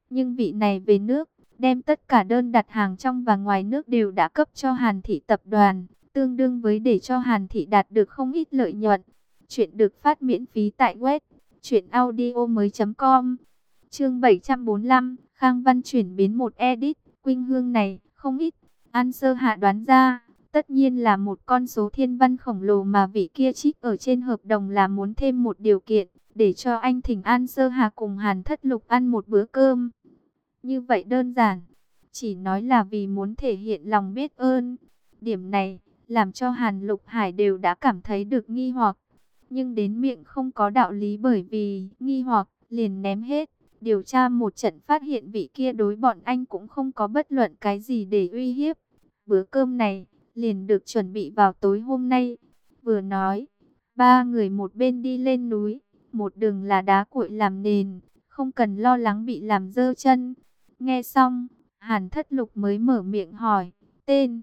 Nhưng vị này về nước, đem tất cả đơn đặt hàng trong và ngoài nước đều đã cấp cho Hàn Thị tập đoàn, tương đương với để cho Hàn Thị đạt được không ít lợi nhuận. Chuyện được phát miễn phí tại web truyệnaudiomoi.com. Chương 745, Khang Văn chuyển biến một edit, Quỳnh Hương này không ít. An Sơ Hạ đoán ra, tất nhiên là một con số thiên văn khổng lồ mà vị kia trích ở trên hợp đồng là muốn thêm một điều kiện, để cho anh thỉnh An Sơ Hà cùng Hàn Thất Lục ăn một bữa cơm. Như vậy đơn giản, chỉ nói là vì muốn thể hiện lòng biết ơn. Điểm này, làm cho Hàn Lục Hải đều đã cảm thấy được nghi hoặc. Nhưng đến miệng không có đạo lý bởi vì nghi hoặc, liền ném hết. Điều tra một trận phát hiện vị kia đối bọn anh cũng không có bất luận cái gì để uy hiếp. Bữa cơm này, liền được chuẩn bị vào tối hôm nay. Vừa nói, ba người một bên đi lên núi, một đường là đá cuội làm nền, không cần lo lắng bị làm dơ chân. Nghe xong, Hàn Thất Lục mới mở miệng hỏi, tên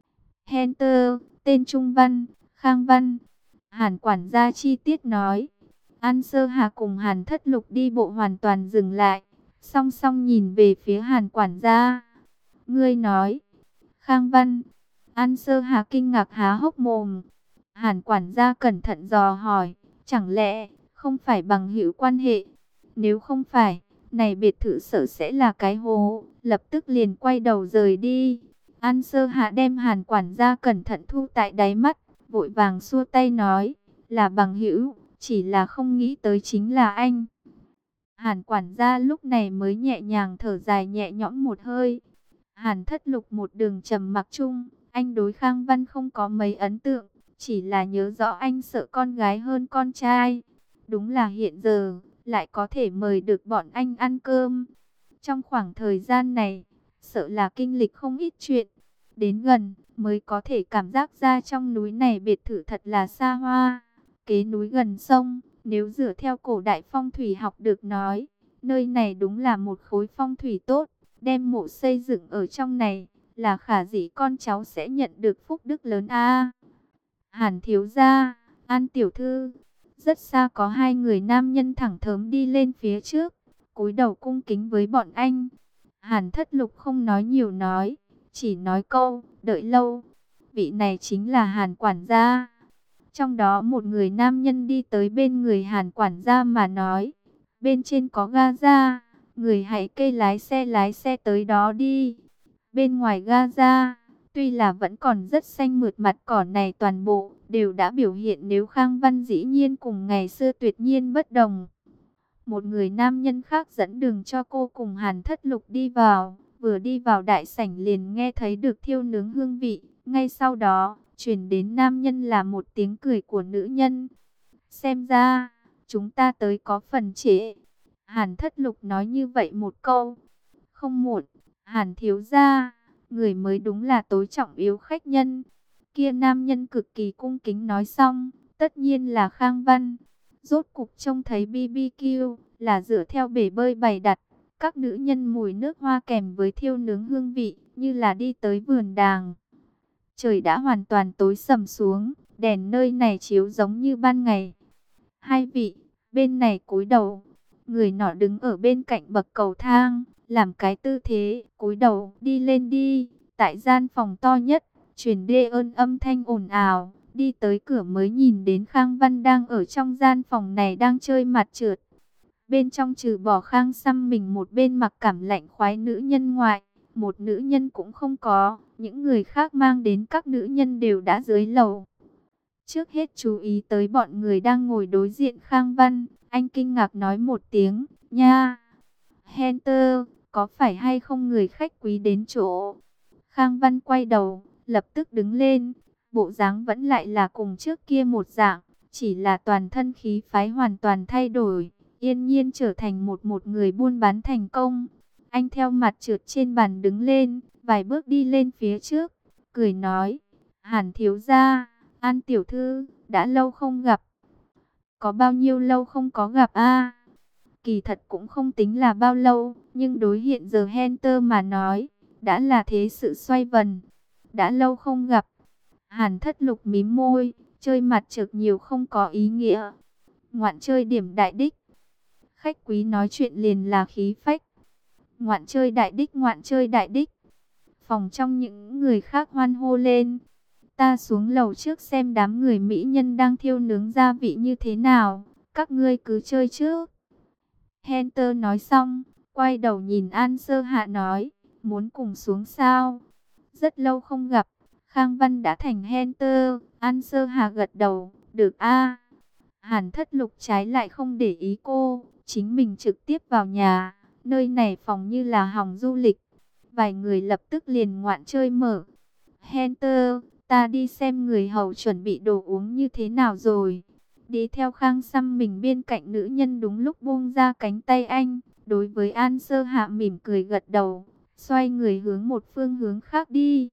Hunter, tên Trung Văn, Khang Văn. Hàn quản gia chi tiết nói. An Sơ Hà cùng Hàn Thất Lục đi bộ hoàn toàn dừng lại, song song nhìn về phía Hàn quản gia. Ngươi nói, Khang Văn. An Sơ Hà kinh ngạc há hốc mồm. Hàn quản gia cẩn thận dò hỏi, chẳng lẽ không phải bằng hữu quan hệ? Nếu không phải, này biệt thự sở sẽ là cái hố, lập tức liền quay đầu rời đi. An Sơ Hạ đem Hàn quản gia cẩn thận thu tại đáy mắt, vội vàng xua tay nói, là bằng hữu, chỉ là không nghĩ tới chính là anh. Hàn quản gia lúc này mới nhẹ nhàng thở dài nhẹ nhõm một hơi. Hàn Thất Lục một đường trầm mặc chung, anh đối Khang Văn không có mấy ấn tượng, chỉ là nhớ rõ anh sợ con gái hơn con trai. Đúng là hiện giờ, lại có thể mời được bọn anh ăn cơm. Trong khoảng thời gian này, sợ là kinh lịch không ít chuyện. Đến gần, mới có thể cảm giác ra trong núi này biệt thự thật là xa hoa. Kế núi gần sông, nếu dựa theo cổ đại phong thủy học được nói, nơi này đúng là một khối phong thủy tốt. Đem mộ xây dựng ở trong này, là khả dĩ con cháu sẽ nhận được phúc đức lớn a. Hàn thiếu gia, An tiểu thư. Rất xa có hai người nam nhân thẳng thớm đi lên phía trước, cúi đầu cung kính với bọn anh. Hàn Thất Lục không nói nhiều nói, chỉ nói câu, đợi lâu. Vị này chính là Hàn quản gia. Trong đó một người nam nhân đi tới bên người Hàn quản gia mà nói, bên trên có ga ra, người hãy kê lái xe tới đó đi. Bên ngoài ga ra, tuy là vẫn còn rất xanh mượt, mặt cỏ này toàn bộ đều đã biểu hiện nếu Khang Văn dĩ nhiên cùng ngày xưa tuyệt nhiên bất đồng. Một người nam nhân khác dẫn đường cho cô cùng Hàn Thất Lục đi vào, vừa đi vào đại sảnh liền nghe thấy được thiêu nướng hương vị, ngay sau đó truyền đến nam nhân là một tiếng cười của nữ nhân. Xem ra, chúng ta tới có phần trễ. Hàn Thất Lục nói như vậy một câu. Không muộn, Hàn thiếu gia, người mới đúng là tối trọng yếu khách nhân. Kia nam nhân cực kỳ cung kính nói xong, tất nhiên là Khang Văn. Rốt cục trông thấy BBQ là dựa theo bể bơi bày đặt, các nữ nhân mùi nước hoa kèm với thiêu nướng hương vị, như là đi tới vườn đàng. Trời đã hoàn toàn tối sầm xuống, đèn nơi này chiếu giống như ban ngày. Hai vị, bên này cúi đầu, người nọ đứng ở bên cạnh bậc cầu thang, làm cái tư thế, cúi đầu, đi lên đi. Tại gian phòng to nhất, truyền đê ơn âm thanh ồn ào, đi tới cửa mới nhìn đến Khang Văn đang ở trong gian phòng này đang chơi mặt trượt. Bên trong trừ bỏ Khang xăm mình một bên mặc cảm lạnh khoái nữ nhân ngoại, một nữ nhân cũng không có, những người khác mang đến các nữ nhân đều đã dưới lầu. Trước hết chú ý tới bọn người đang ngồi đối diện Khang Văn, anh kinh ngạc nói một tiếng, nha, Hunter, có phải hay không người khách quý đến chỗ? Khang Văn quay đầu, lập tức đứng lên, bộ dáng vẫn lại là cùng trước kia một dạng, chỉ là toàn thân khí phái hoàn toàn thay đổi, yên nhiên trở thành một người buôn bán thành công. Anh theo mặt trượt trên bàn đứng lên, vài bước đi lên phía trước, cười nói, Hàn thiếu gia, An tiểu thư, đã lâu không gặp. Có bao nhiêu lâu không có gặp a? Kỳ thật cũng không tính là bao lâu, nhưng đối hiện giờ Hunter mà nói, đã là thế sự xoay vần. Đã lâu không gặp. Hàn Thất Lục mím môi, chơi mặt trược nhiều không có ý nghĩa. Ngoạn chơi điểm đại đích. Khách quý nói chuyện liền là khí phách. ngoạn chơi đại đích, ngoạn chơi đại đích. Phòng trong những người khác hoan hô lên. Ta xuống lầu trước xem đám người mỹ nhân đang thiêu nướng gia vị như thế nào, các ngươi cứ chơi trước. Hunter nói xong, quay đầu nhìn An Sơ Hạ nói, muốn cùng xuống sao? Rất lâu không gặp, Khang Văn đã thành Hunter. An Sơ Hạ gật đầu, được a. Hàn Thất Lục trái lại không để ý cô, chính mình trực tiếp vào nhà, nơi này phòng như là hòng du lịch. Vài người lập tức liền ngoạn chơi mở. Hunter, ta đi xem người hầu chuẩn bị đồ uống như thế nào rồi. Đi theo Khang xăm mình bên cạnh nữ nhân đúng lúc buông ra cánh tay anh. Đối với An Sơ Hạ mỉm cười gật đầu, xoay người hướng một phương hướng khác đi.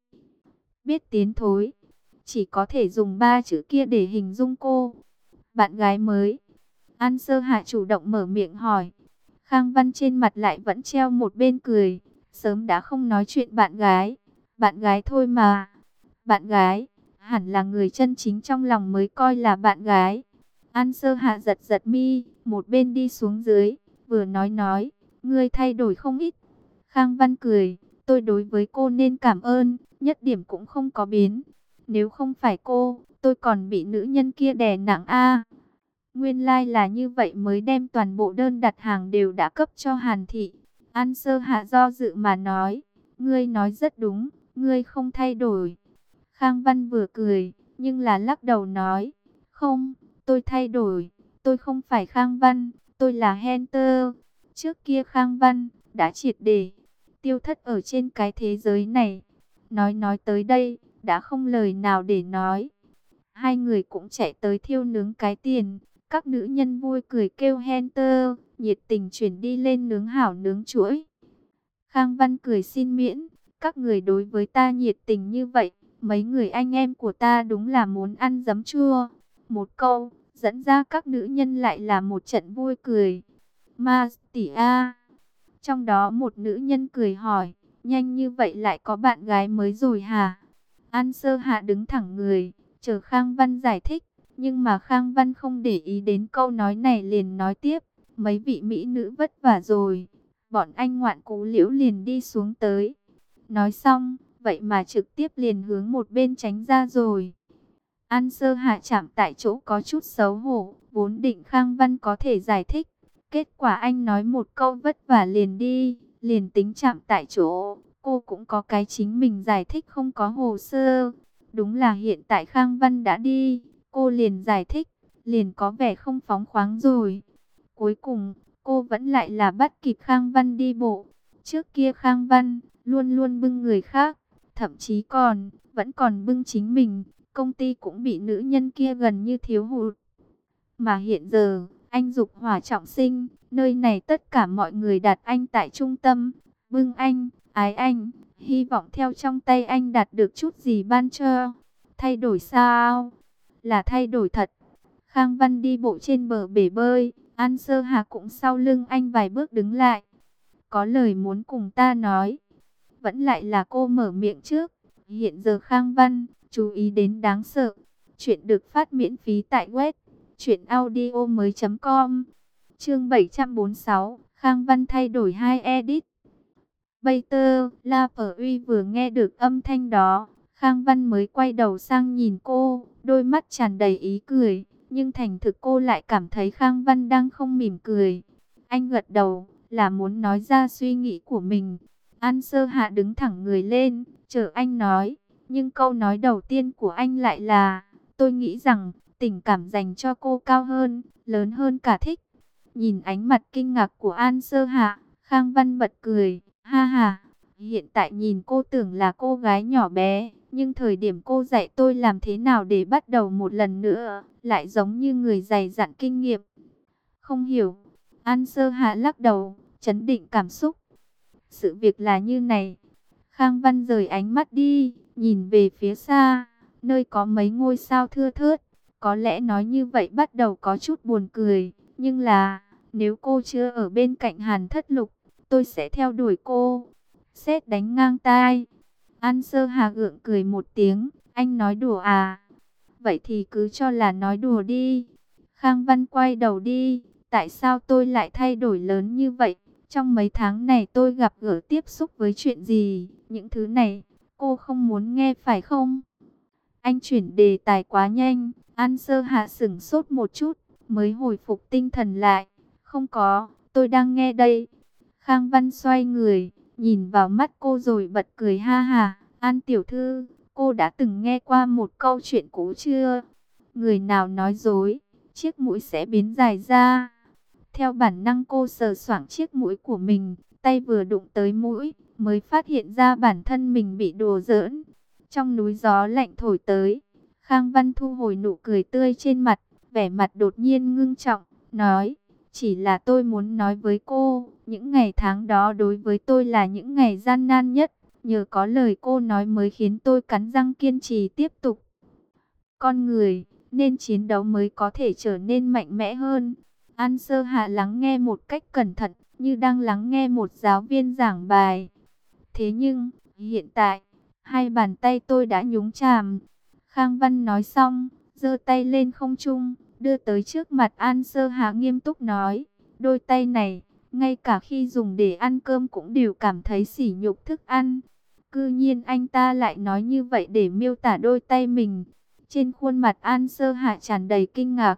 Biết tiến thối, chỉ có thể dùng ba chữ kia để hình dung cô. Bạn gái mới. An Sơ Hạ chủ động mở miệng hỏi. Khang Văn trên mặt lại vẫn treo một bên cười. Sớm đã không nói chuyện bạn gái. Bạn gái thôi mà. Bạn gái, hẳn là người chân chính trong lòng mới coi là bạn gái. An Sơ Hạ giật giật mi, một bên đi xuống dưới, vừa nói, ngươi thay đổi không ít. Khang Văn cười, tôi đối với cô nên cảm ơn, nhất điểm cũng không có biến. Nếu không phải cô, tôi còn bị nữ nhân kia đè nặng a. Nguyên lai là như vậy mới đem toàn bộ đơn đặt hàng đều đã cấp cho Hàn Thị. An Sơ Hạ do dự mà nói, ngươi nói rất đúng, ngươi không thay đổi. Khang Văn vừa cười, nhưng là lắc đầu nói, không, tôi thay đổi, tôi không phải Khang Văn, tôi là Hunter. Trước kia Khang Văn đã triệt để tiêu thất ở trên cái thế giới này. Nói tới đây, đã không lời nào để nói. Hai người cũng chạy tới thiêu nướng cái tiền. Các nữ nhân vui cười kêu Hunter, nhiệt tình chuyển đi lên nướng hảo nướng chuỗi. Khang Văn cười xin miễn, các người đối với ta nhiệt tình như vậy, mấy người anh em của ta đúng là muốn ăn giấm chua. Một câu, dẫn ra các nữ nhân lại là một trận vui cười. Ma tỷ a. Trong đó một nữ nhân cười hỏi, nhanh như vậy lại có bạn gái mới rồi hả? An Sơ Hạ đứng thẳng người, chờ Khang Văn giải thích. Nhưng mà Khang Văn không để ý đến câu nói này liền nói tiếp. Mấy vị mỹ nữ vất vả rồi. Bọn anh ngoạn cú liễu liền đi xuống tới. Nói xong, vậy mà trực tiếp liền hướng một bên tránh ra rồi. An Sơ Hạ chạm tại chỗ có chút xấu hổ. Vốn định Khang Văn có thể giải thích. Kết quả anh nói một câu vất vả liền đi. Liền tính chạm tại chỗ. Cô cũng có cái chính mình giải thích không có hồ sơ. Đúng là hiện tại Khang Văn đã đi. Cô liền giải thích. Liền có vẻ không phóng khoáng rồi. Cuối cùng, cô vẫn lại là bắt kịp Khang Văn đi bộ. Trước kia Khang Văn luôn luôn bưng người khác, thậm chí vẫn còn bưng chính mình. Công ty cũng bị nữ nhân kia gần như thiếu hụt. Mà hiện giờ, anh dục hỏa trọng sinh, nơi này tất cả mọi người đặt anh tại trung tâm, bưng anh, ái anh, hy vọng theo trong tay anh đạt được chút gì ban cho. Thay đổi sao? Là thay đổi thật. Khang Văn đi bộ trên bờ bể bơi, An Sơ Hà cũng sau lưng anh vài bước đứng lại. Có lời muốn cùng ta nói. Vẫn lại là cô mở miệng trước. Hiện giờ Khang Văn, chú ý đến đáng sợ. Chuyện được phát miễn phí tại web truyệnaudiomoi.com. Chương 746, Khang Văn thay đổi hai edit. Bater, La Phở Uy vừa nghe được âm thanh đó, Khang Văn mới quay đầu sang nhìn cô, đôi mắt tràn đầy ý cười, nhưng thành thực cô lại cảm thấy Khang Văn đang không mỉm cười. Anh gật đầu, là muốn nói ra suy nghĩ của mình. An Sơ Hạ đứng thẳng người lên, chờ anh nói, nhưng câu nói đầu tiên của anh lại là, tôi nghĩ rằng, tình cảm dành cho cô cao hơn, lớn hơn cả thích. Nhìn ánh mặt kinh ngạc của An Sơ Hạ, Khang Văn bật cười, ha ha, hiện tại nhìn cô tưởng là cô gái nhỏ bé, nhưng thời điểm cô dạy tôi làm thế nào để bắt đầu một lần nữa, lại giống như người dày dặn kinh nghiệm. Không hiểu. An Sơ Hạ lắc đầu, trấn định cảm xúc. Sự việc là như này. Khang Văn rời ánh mắt đi, nhìn về phía xa, nơi có mấy ngôi sao thưa thớt. Có lẽ nói như vậy bắt đầu có chút buồn cười, nhưng là, nếu cô chưa ở bên cạnh Hàn Thất Lục, tôi sẽ theo đuổi cô. Sét đánh ngang tai. An Sơ Hà gượng cười một tiếng, anh nói đùa à? Vậy thì cứ cho là nói đùa đi. Khang Văn quay đầu đi, tại sao tôi lại thay đổi lớn như vậy? Trong mấy tháng này tôi gặp gỡ tiếp xúc với chuyện gì? Những thứ này, cô không muốn nghe phải không? Anh chuyển đề tài quá nhanh, An Sơ Hạ sửng sốt một chút, mới hồi phục tinh thần lại. Không có, tôi đang nghe đây. Khang Văn xoay người, nhìn vào mắt cô rồi bật cười ha ha. An tiểu thư, cô đã từng nghe qua một câu chuyện cũ chưa? Người nào nói dối, chiếc mũi sẽ biến dài ra. Theo bản năng cô sờ soạng chiếc mũi của mình, tay vừa đụng tới mũi, mới phát hiện ra bản thân mình bị đùa giỡn. Trong núi gió lạnh thổi tới, Khang Văn thu hồi nụ cười tươi trên mặt, vẻ mặt đột nhiên ngưng trọng, nói, chỉ là tôi muốn nói với cô, những ngày tháng đó đối với tôi là những ngày gian nan nhất, nhờ có lời cô nói mới khiến tôi cắn răng kiên trì tiếp tục. Con người, nên chiến đấu mới có thể trở nên mạnh mẽ hơn. An Sơ Hạ lắng nghe một cách cẩn thận, như đang lắng nghe một giáo viên giảng bài. Thế nhưng, hiện tại, hai bàn tay tôi đã nhúng chàm. Khang Văn nói xong, giơ tay lên không trung, đưa tới trước mặt An Sơ Hạ nghiêm túc nói. Đôi tay này, ngay cả khi dùng để ăn cơm cũng đều cảm thấy sỉ nhục thức ăn. Cư nhiên anh ta lại nói như vậy để miêu tả đôi tay mình. Trên khuôn mặt An Sơ Hạ tràn đầy kinh ngạc.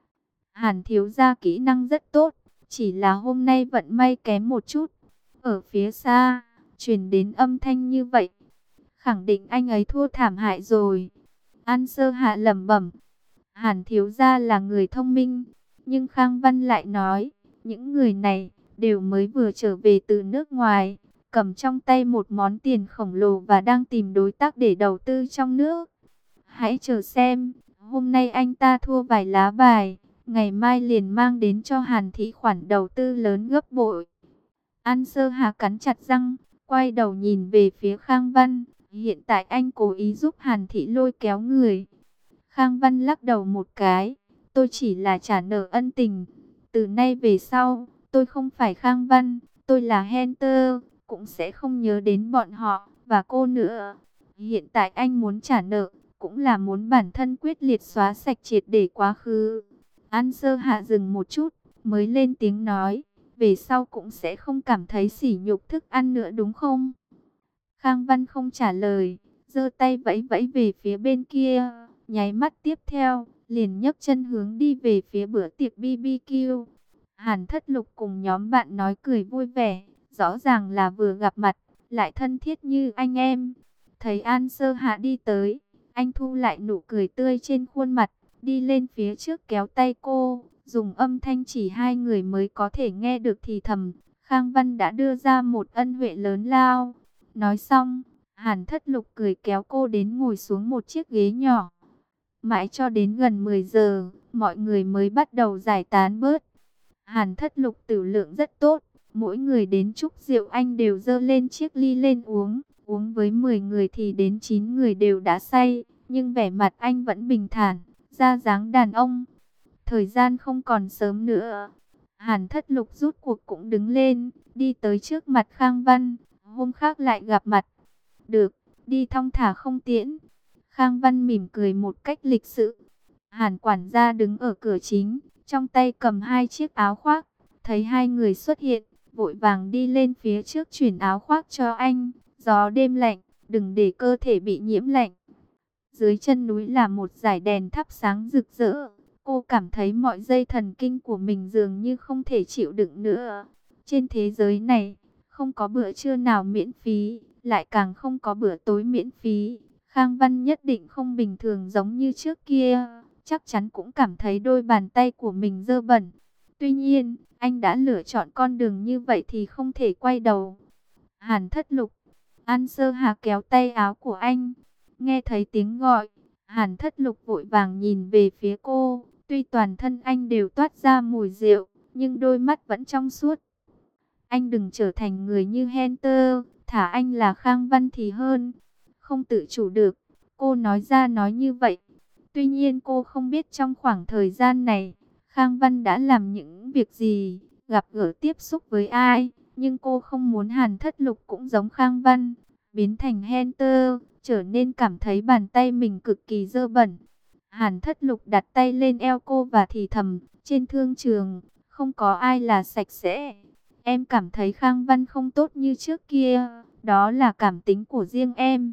Hàn thiếu gia kỹ năng rất tốt, chỉ là hôm nay vận may kém một chút. Ở phía xa, truyền đến âm thanh như vậy, khẳng định anh ấy thua thảm hại rồi. An Sơ Hạ lẩm bẩm, Hàn thiếu gia là người thông minh, nhưng Khang Văn lại nói, những người này đều mới vừa trở về từ nước ngoài, cầm trong tay một món tiền khổng lồ và đang tìm đối tác để đầu tư trong nước. Hãy chờ xem, hôm nay anh ta thua vài lá bài, ngày mai liền mang đến cho Hàn thị khoản đầu tư lớn gấp bội. An Sơ Hà cắn chặt răng, quay đầu nhìn về phía Khang Văn. Hiện tại anh cố ý giúp Hàn thị lôi kéo người. Khang Văn lắc đầu một cái. Tôi chỉ là trả nợ ân tình. Từ nay về sau, tôi không phải Khang Văn, tôi là Hunter, cũng sẽ không nhớ đến bọn họ và cô nữa. Hiện tại anh muốn trả nợ, cũng là muốn bản thân quyết liệt xóa sạch triệt để quá khứ. An Sơ Hạ dừng một chút, mới lên tiếng nói, về sau cũng sẽ không cảm thấy sỉ nhục thức ăn nữa đúng không? Khang Văn không trả lời, giơ tay vẫy vẫy về phía bên kia, nháy mắt tiếp theo, liền nhấc chân hướng đi về phía bữa tiệc BBQ. Hàn Thất Lục cùng nhóm bạn nói cười vui vẻ, rõ ràng là vừa gặp mặt, lại thân thiết như anh em. Thấy An Sơ Hạ đi tới, anh thu lại nụ cười tươi trên khuôn mặt, đi lên phía trước kéo tay cô, dùng âm thanh chỉ hai người mới có thể nghe được thì thầm. Khang Văn đã đưa ra một ân huệ lớn lao. Nói xong, Hàn Thất Lục cười kéo cô đến ngồi xuống một chiếc ghế nhỏ. Mãi cho đến gần 10 giờ, mọi người mới bắt đầu giải tán bớt. Hàn Thất Lục tử lượng rất tốt, mỗi người đến chúc rượu anh đều dơ lên chiếc ly lên uống. Uống với 10 người thì đến 9 người đều đã say, nhưng vẻ mặt anh vẫn bình thản, ra dáng đàn ông. Thời gian không còn sớm nữa. Hàn Thất Lục rút cuộc cũng đứng lên, đi tới trước mặt Khang Văn. Hôm khác lại gặp mặt. Được, đi thong thả không tiễn. Khang Văn mỉm cười một cách lịch sự. Hàn quản gia đứng ở cửa chính, trong tay cầm hai chiếc áo khoác. Thấy hai người xuất hiện, vội vàng đi lên phía trước chuyển áo khoác cho anh. Gió đêm lạnh, đừng để cơ thể bị nhiễm lạnh. Dưới chân núi là một dải đèn thắp sáng rực rỡ. Cô cảm thấy mọi dây thần kinh của mình dường như không thể chịu đựng nữa. Trên thế giới này, không có bữa trưa nào miễn phí, lại càng không có bữa tối miễn phí. Khang Văn nhất định không bình thường giống như trước kia, chắc chắn cũng cảm thấy đôi bàn tay của mình dơ bẩn. Tuy nhiên, anh đã lựa chọn con đường như vậy thì không thể quay đầu. Hàn Thất Lục, An Sơ Hà kéo tay áo của anh, nghe thấy tiếng gọi, Hàn Thất Lục vội vàng nhìn về phía cô. Tuy toàn thân anh đều toát ra mùi rượu, nhưng đôi mắt vẫn trong suốt. Anh đừng trở thành người như Hunter, thả anh là Khang Văn thì hơn. Không tự chủ được, cô nói ra nói như vậy. Tuy nhiên cô không biết trong khoảng thời gian này, Khang Văn đã làm những việc gì, gặp gỡ tiếp xúc với ai. Nhưng cô không muốn Hàn Thất Lục cũng giống Khang Văn, biến thành Hunter, trở nên cảm thấy bàn tay mình cực kỳ dơ bẩn. Hàn Thất Lục đặt tay lên eo cô và thì thầm, trên thương trường, không có ai là sạch sẽ. Em cảm thấy Khang Văn không tốt như trước kia, đó là cảm tính của riêng em.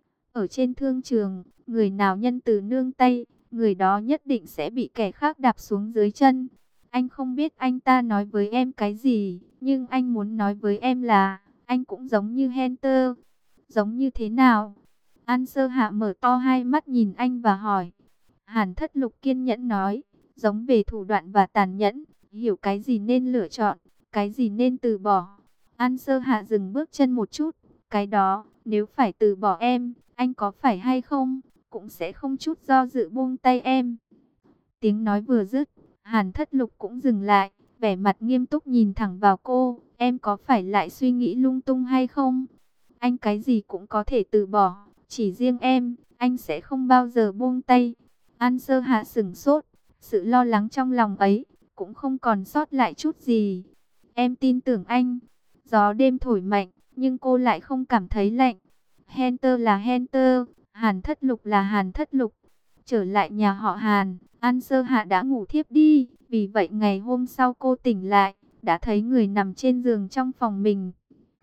Ở trên thương trường, người nào nhân từ nương tay, người đó nhất định sẽ bị kẻ khác đạp xuống dưới chân. Anh không biết anh ta nói với em cái gì, nhưng anh muốn nói với em là, anh cũng giống như Hunter. Giống như thế nào? An Sơ Hạ mở to hai mắt nhìn anh và hỏi. Hàn Thất Lục kiên nhẫn nói, giống về thủ đoạn và tàn nhẫn, hiểu cái gì nên lựa chọn, cái gì nên từ bỏ. An Sơ Hạ dừng bước chân một chút, cái đó, nếu phải từ bỏ em, anh có phải hay không, cũng sẽ không chút do dự buông tay em. Tiếng nói vừa dứt, Hàn Thất Lục cũng dừng lại, vẻ mặt nghiêm túc nhìn thẳng vào cô, em có phải lại suy nghĩ lung tung hay không? Anh cái gì cũng có thể từ bỏ, chỉ riêng em, anh sẽ không bao giờ buông tay. An Sơ Hạ sửng sốt, sự lo lắng trong lòng ấy, cũng không còn sót lại chút gì. Em tin tưởng anh. Gió đêm thổi mạnh, nhưng cô lại không cảm thấy lạnh. Hunter là Hunter, Hàn Thất Lục là Hàn Thất Lục. Trở lại nhà họ Hàn, An Sơ Hạ đã ngủ thiếp đi. Vì vậy ngày hôm sau cô tỉnh lại, đã thấy người nằm trên giường trong phòng mình.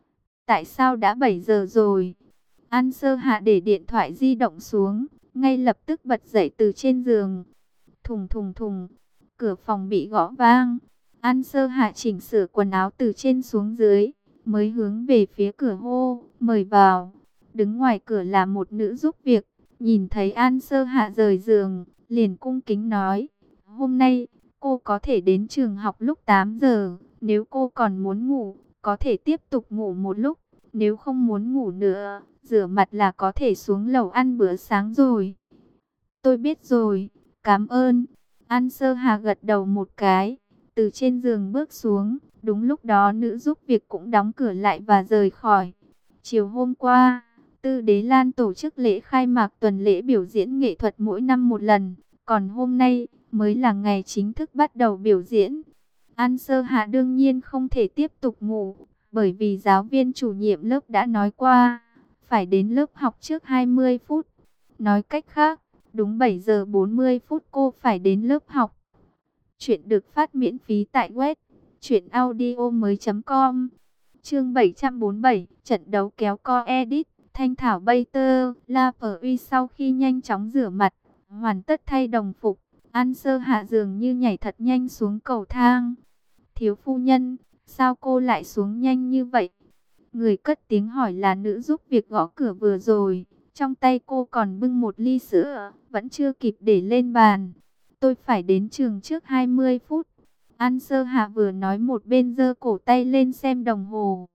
Tại sao đã 7 giờ rồi? An Sơ Hạ để điện thoại di động xuống, ngay lập tức bật dậy từ trên giường. Thùng thùng thùng, cửa phòng bị gõ vang. An Sơ Hạ chỉnh sửa quần áo từ trên xuống dưới, mới hướng về phía cửa hô, mời vào. Đứng ngoài cửa là một nữ giúp việc, nhìn thấy An Sơ Hạ rời giường, liền cung kính nói, hôm nay cô có thể đến trường học lúc 8 giờ, nếu cô còn muốn ngủ, có thể tiếp tục ngủ một lúc, nếu không muốn ngủ nữa, rửa mặt là có thể xuống lầu ăn bữa sáng rồi. Tôi biết rồi, cảm ơn. An Sơ Hà gật đầu một cái, từ trên giường bước xuống. Đúng lúc đó nữ giúp việc cũng đóng cửa lại và rời khỏi. Chiều hôm qua, Tư Đế Lan tổ chức lễ khai mạc tuần lễ biểu diễn nghệ thuật mỗi năm một lần. Còn hôm nay mới là ngày chính thức bắt đầu biểu diễn. An Sơ Hạ đương nhiên không thể tiếp tục ngủ, bởi vì giáo viên chủ nhiệm lớp đã nói qua, phải đến lớp học trước 20 phút. Nói cách khác, đúng 7 giờ 40 phút cô phải đến lớp học. Chuyện được phát miễn phí tại web truyệnaudiomoi.com. Chương 747, trận đấu kéo co edit. Thanh Thảo Bater, La Phở Uy sau khi nhanh chóng rửa mặt, hoàn tất thay đồng phục, An Sơ Hạ dường như nhảy thật nhanh xuống cầu thang. Thiếu phu nhân, sao cô lại xuống nhanh như vậy? Người cất tiếng hỏi là nữ giúp việc gõ cửa vừa rồi. Trong tay cô còn bưng một ly sữa, vẫn chưa kịp để lên bàn. Tôi phải đến trường trước 20 phút. An Sơ Hạ vừa nói một bên giơ cổ tay lên xem đồng hồ.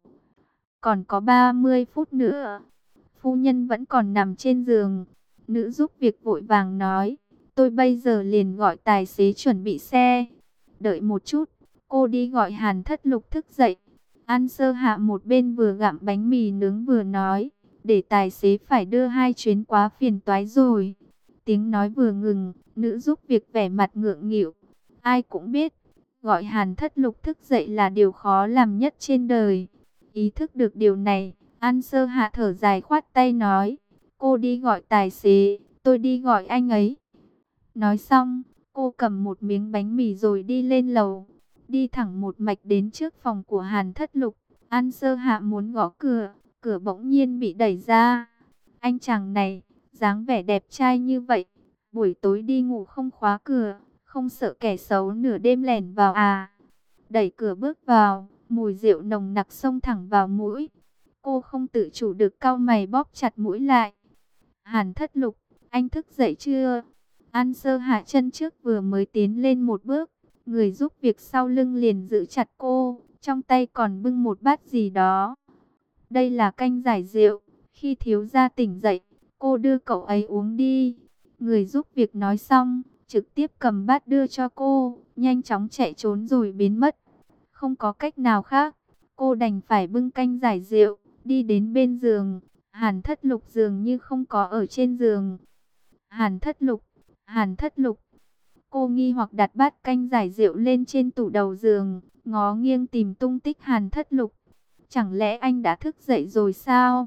Còn có 30 phút nữa. Phu nhân vẫn còn nằm trên giường. Nữ giúp việc vội vàng nói. Tôi bây giờ liền gọi tài xế chuẩn bị xe. Đợi một chút, cô đi gọi Hàn Thất Lục thức dậy. An Sơ Hạ một bên vừa gặm bánh mì nướng vừa nói. Để tài xế phải đưa 2 chuyến quá phiền toái rồi. Tiếng nói vừa ngừng, nữ giúp việc vẻ mặt ngượng nghịu. Ai cũng biết, gọi Hàn Thất Lục thức dậy là điều khó làm nhất trên đời. Ý thức được điều này, An Sơ Hạ thở dài khoát tay nói. Cô đi gọi tài xế, tôi đi gọi anh ấy. Nói xong, cô cầm một miếng bánh mì rồi đi lên lầu. Đi thẳng một mạch đến trước phòng của Hàn Thất Lục. An Sơ Hạ muốn gõ cửa, cửa bỗng nhiên bị đẩy ra. Anh chàng này, dáng vẻ đẹp trai như vậy, buổi tối đi ngủ không khóa cửa, không sợ kẻ xấu nửa đêm lẻn vào à? Đẩy cửa bước vào, mùi rượu nồng nặc xông thẳng vào mũi. Cô không tự chủ được cau mày bóp chặt mũi lại. Hàn Thất Lục, anh thức dậy chưa? An Sơ Hạ chân trước vừa mới tiến lên một bước, người giúp việc sau lưng liền giữ chặt cô, trong tay còn bưng một bát gì đó. Đây là canh giải rượu, khi thiếu gia tỉnh dậy, cô đưa cậu ấy uống đi. Người giúp việc nói xong, trực tiếp cầm bát đưa cho cô, nhanh chóng chạy trốn rồi biến mất. Không có cách nào khác, cô đành phải bưng canh giải rượu, đi đến bên giường. Hàn Thất Lục dường như không có ở trên giường. Hàn Thất Lục, Hàn Thất Lục. Cô nghi hoặc đặt bát canh giải rượu lên trên tủ đầu giường, ngó nghiêng tìm tung tích Hàn Thất Lục. Chẳng lẽ anh đã thức dậy rồi sao?